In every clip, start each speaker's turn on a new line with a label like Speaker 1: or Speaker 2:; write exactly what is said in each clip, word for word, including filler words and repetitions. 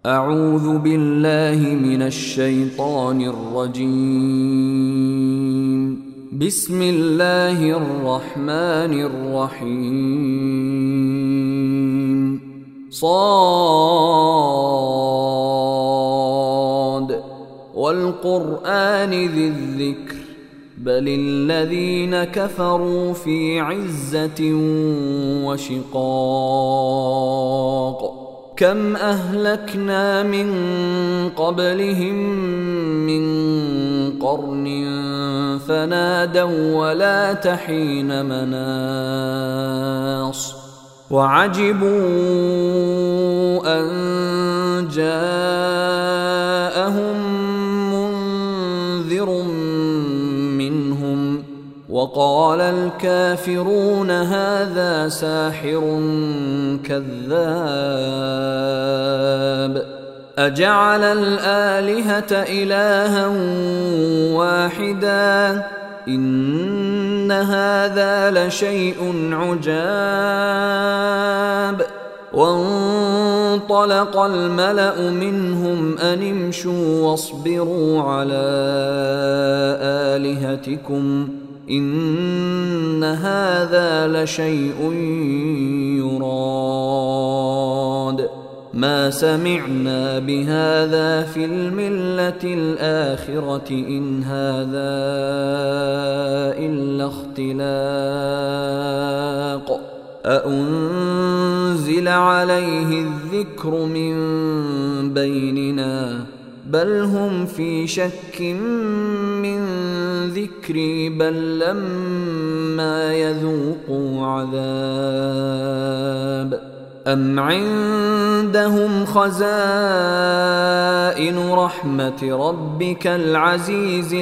Speaker 1: أعوذ بالله من الشيطان الرجيم. بسم الله الرحمن الرحيم. صاد والقرآن ذي الذكر بل الذين كفروا في عزة وشقاق. كم أهلكنا من قبلهم من قرن فنادوا ولا تحين مناص. وعجبوا أن جاءهم منذر منهم وقال الكافرون هذا ساحر كذاب. أجعل الآلهة إلها واحدا إن هذا لشيء عجاب. وانطلق الملأ منهم أن امشوا واصبروا على آلهتكم إن هذا لشيء يراد. ما سمعنا بهذا في الملة الآخرة إن هذا إلا اختلاق. أأنزل عليه الذكر من بيننا بل هم في شك من ذكري بل لما يذوقوا عذاب. أم عندهم خزائن رحمة ربك العزيز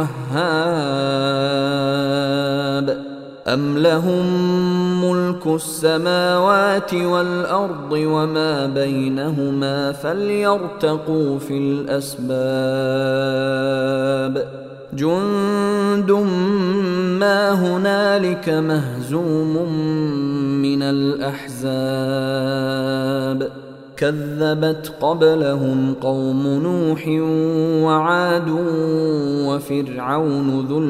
Speaker 1: الوهاب. أم لهم ملك السماوات والأرض وما بينهما فليرتقوا في الأسباب. جند ما هنالك مهزوم من الأحزاب. كذبت قبلهم قوم نوح وعاد وفرعون ذو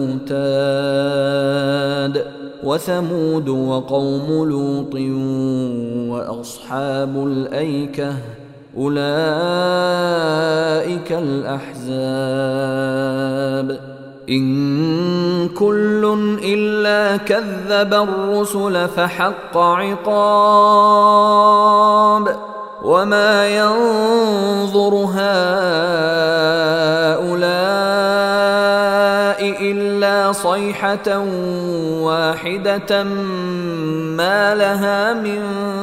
Speaker 1: الأوتاد وثمود وقوم لوط وأصحاب الأيكة أولئك الأحزاب. إن كل إلا كذب الرسل فحق عقاب. وما ينظر هؤلاء إلا صيحة واحدة ما لها من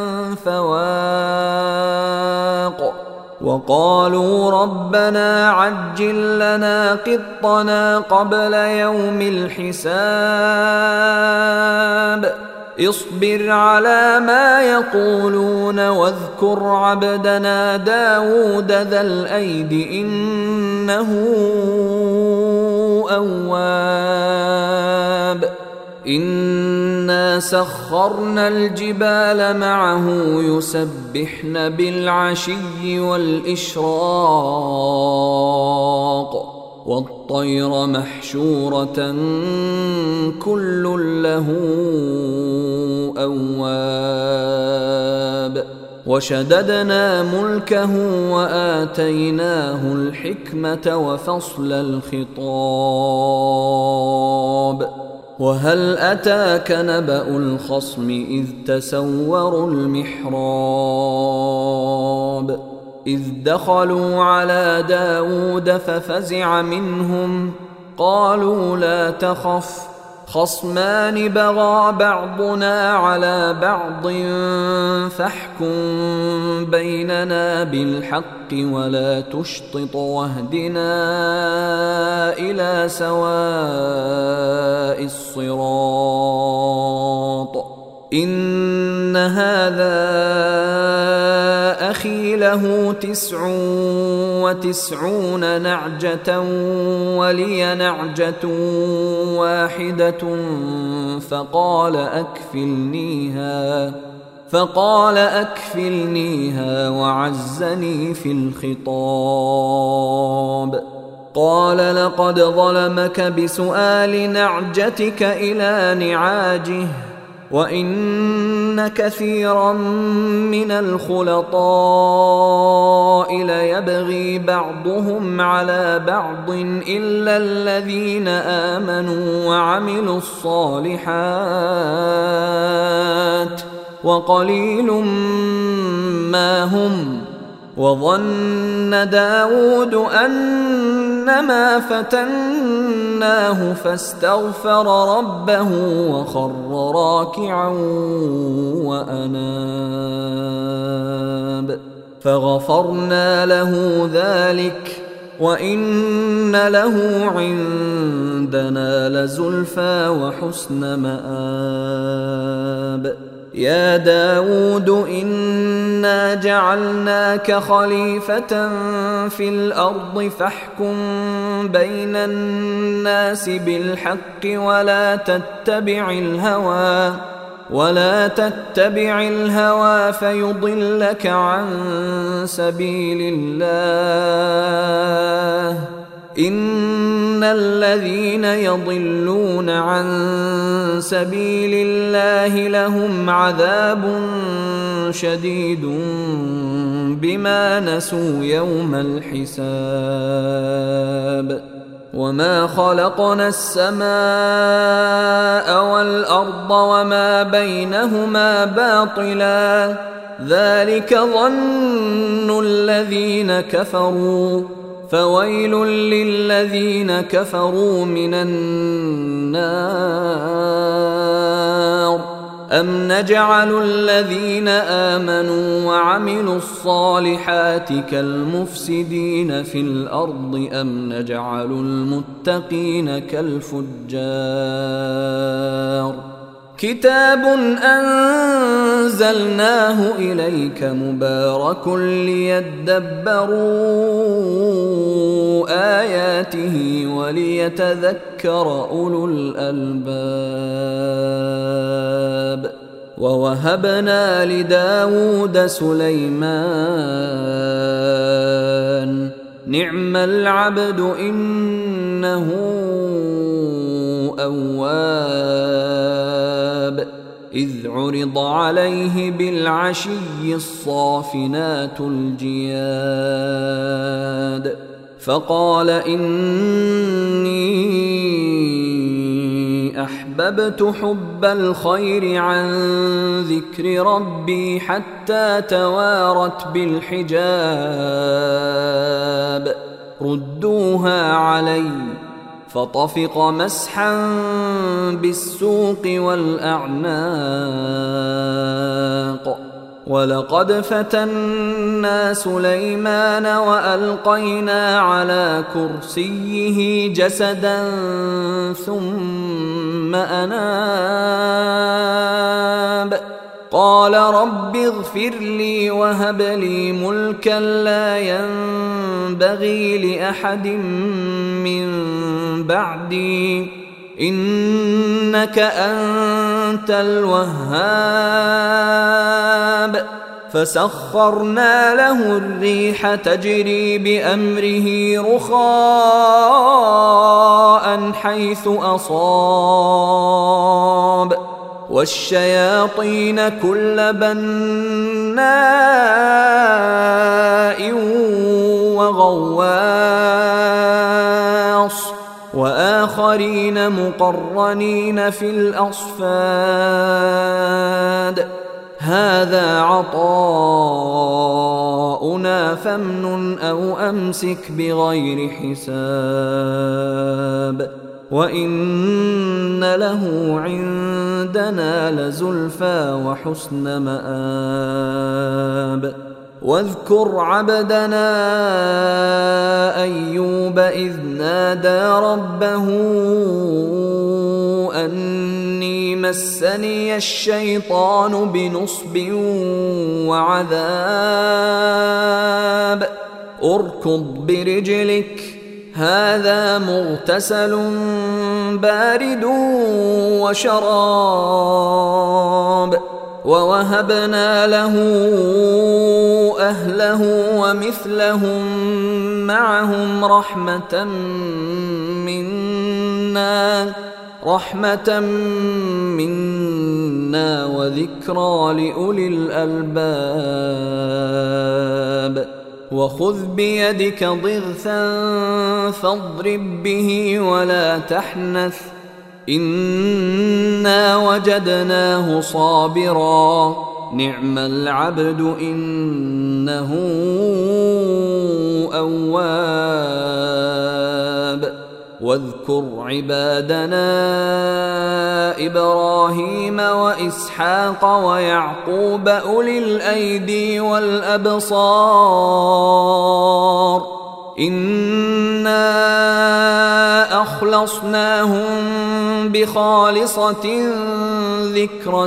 Speaker 1: فواق. وقالوا ربنا عجل لنا قطنا قبل يوم الحساب. اصبر على ما يقولون واذكر عبدنا داود ذا الأيد إنه أواب. إنا سخرنا الجبال معه يسبحن بالعشي والإشراق والطير محشورة كل له أواب. وشددنا ملكه وآتيناه الحكمة وفصل الخطاب. وهل أتاك نبأ الخصم إذ تسوروا المحراب. إذ دخلوا على داود ففزع منهم قالوا لا تخف خصمان بغى بعضنا على بعض فاحكم بيننا بالحق ولا تشطط واهدنا إلى سواء الصراط. إن هذا أخي له تسع وتسعون نعجة ولي نعجة واحدة فقال أكفلنيها فقال أكفلنيها وعزني في الخطاب. قال لقد ظلمك بسؤال نعجتك إلى نعاجه وإن كثيرا من الخلطاء ليبغي بعضهم على بعض إلا الذين آمنوا وعملوا الصالحات وقليل ما هم. وظن داود أنما فتناه فاستغفر ربه وخر راكعا وأناب فغفرنا له ذلك وإن له عندنا لزلفى وحسن مآب. يا داود إنا جعلناك خليفة في الأرض فاحكم بين الناس بالحق ولا تتبع الهوى ولا تتبع الهوى فيضلك عن سبيل الله. إن الذين يضلون عن سبيل الله لهم عذاب شديد بما نسوا يوم الحساب. وما خلقنا السماء والأرض وما بينهما باطلا ذلك ظن الذين كفروا فويل للذين كفروا من النار. أم نجعل الذين آمنوا وعملوا الصالحات كالمفسدين في الأرض أم نجعل المتقين كالفجار. كتاب أنزلناه إليك مبارك ليدبروا آياته وليتذكر أولو الألباب. ووهبنا لداود سليمان نعم العبد إنه أواب. إذ عرض عليه بالعشي الصافنات الجياد فقال إني أحببت حب الخير عن ذكر ربي حتى توارت بالحجاب ردوها علي فطفق مسحا بالسوق والأعناق. ولقد فتنا سليمان وألقينا على كرسيه جسدا ثم أناب قال رب اغفر لي وهب لي ملكا لا ينبغي لأحد من بعدي إنك أنت الوهاب. فسخرنا له الريح تجري بأمره رخاء حيث أصاب والشياطين كل بناء وغواص وآخرين مقرنين في الأصفاد هذا عطاؤنا فامنن أو أمسك بغير حساب وإن له عندنا لزلفى وحسن مآب. واذكر عبدنا أيوب إذ نادى ربه أني مسني الشيطان بنصب وعذاب اركض برجلك هذا مغتسل بارد وشراب ووهبنا له أهله ومثلهم معهم رحمة منا رحمة منا وذكرى لأولي الألباب. وخذ بيدك ضغثا فاضرب به ولا تحنث إنا وجدناه صابرا نعم العبد إنه أواب. واذكر عبادنا إبراهيم وإسحاق ويعقوب أولي الأيدي والأبصار إنا أخلصناهم بخالصة ذكر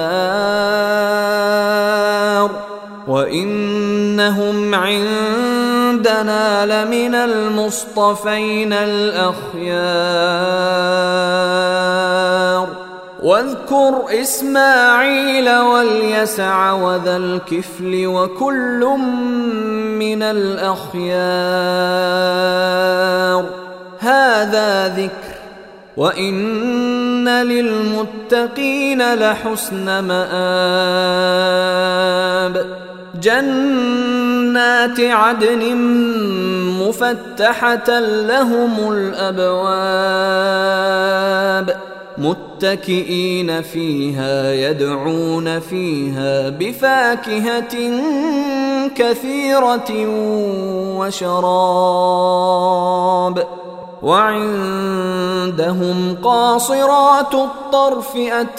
Speaker 1: الدار وإنهم عندنا لمن المصطفين الأخيار. واذكر إسماعيل واليسع وذا الكفل وكل من الأخيار هذا ذكر وإن للمتقين لحسن مآب. جنات عدن مفتحة لهم الأبواب متكئين فيها يدعون فيها بفاكهة كثيرة وشراب وعندهم قاصرات الطرف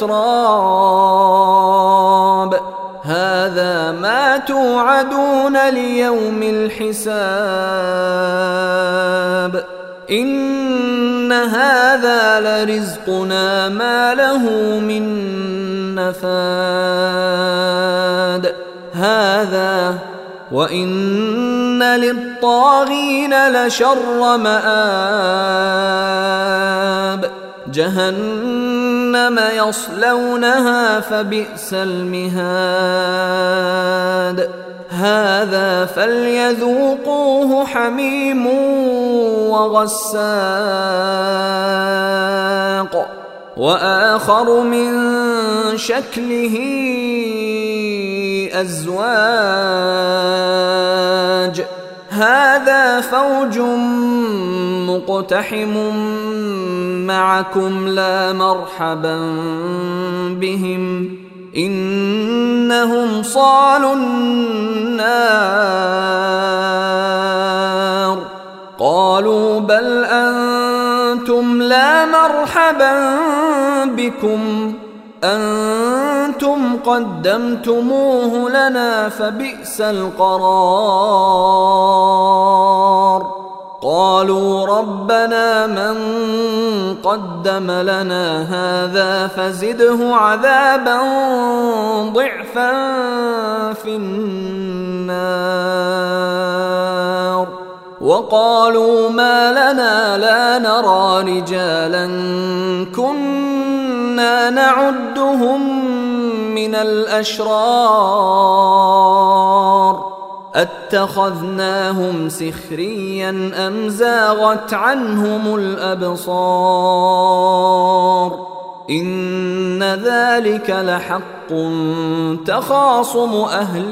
Speaker 1: أتراب هذا ما توعدون ليوم الحساب إن هذا لرزقنا ما له من نفاد. هذا وإن للطاغين لشر مآب جهنم يصلونها فبئس المهاد. هذا فليذوقوه حميم وغساق وآخر من شكله أزواج هذا فوج مقتحم معكم لا مرحبا بهم إنهم صالوا النار. قالوا بل أنتم لا مرحبا بكم أنتم قدمتموه لنا فبئس القرار. قالوا ربنا من قدم لنا هذا فزده عذابا ضعفا في النار. وقالوا ما لنا لا نرى رجالا كنا نعدهم من الأشرار أتخذناهم سخريا أم زاغت عنهم الأبصار إن ذلك لحق تخاصم أهل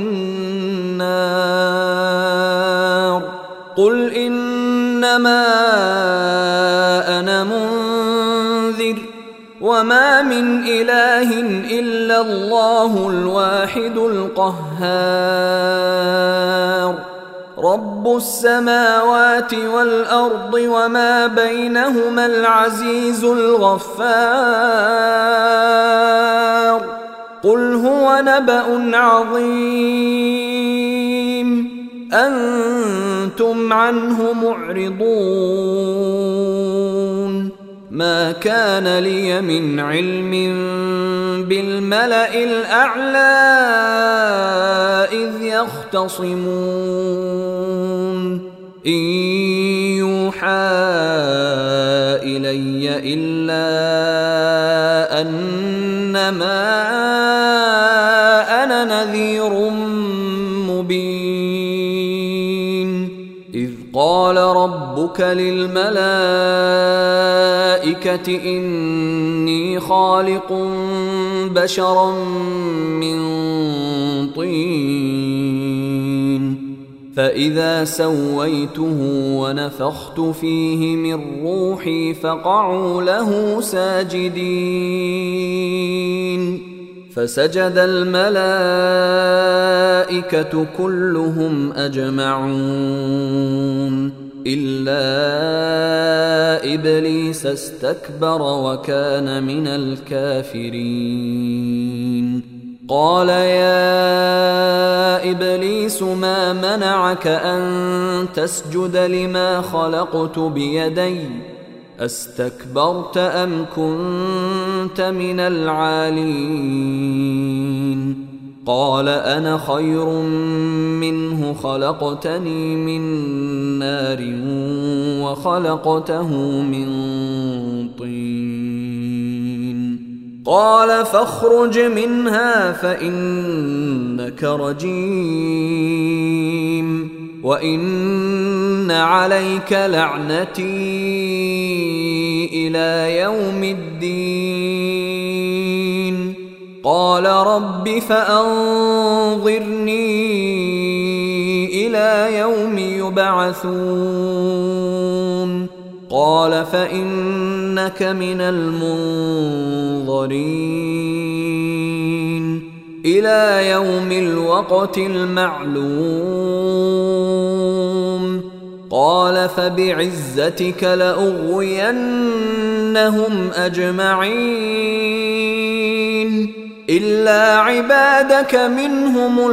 Speaker 1: النار. قل إنما أنا منذر وما من إله إلا الله الواحد القهار رب السماوات والأرض وما بينهما العزيز الغفار. قل هو نبأ عظيم أنتم عنه معرضون. ما كان لي من علم بالملأ الأعلى إذ يختصمون إن يوحى إلي إلا أنما إذ قال ربك للملائكة إني خالق بشرا من طين فإذا سويته ونفخت فيه من روحي فقعوا له ساجدين فسجد الملائكة كلهم أجمعون إلا إبليس استكبر وكان من الكافرين قال يا إبليس ما منعك أن تسجد لما خلقت بيدي أستكبرت أم كنت من العالين قال أنا خير منه خلقتني من نار وخلقته من طين قال فاخرج منها فإنك رجيم وإن عليك لعنتي إلى يوم الدين قال رب فأنظرني إلى يوم يبعثون قال فإنك من المنظرين إلى يوم الوقت المعلوم قال فبعزتك لأغوينهم أجمعين إلا عبادك منهم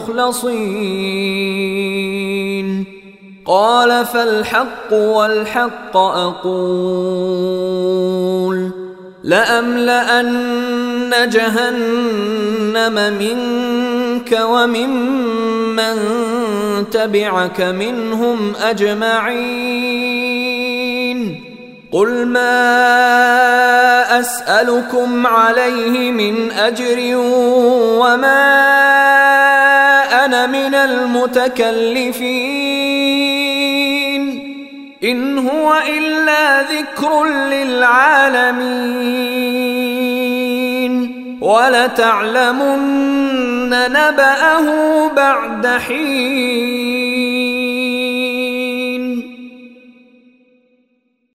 Speaker 1: المخلصين قال فالحق والحق أقول لأملأن جهنم منك وممن تبعك منهم أجمعين قل ما أسألكم عليه من أجر وما أنا من المتكلفين إن هو إلا ذكر للعالمين ولتعلمن نبأه بعد حين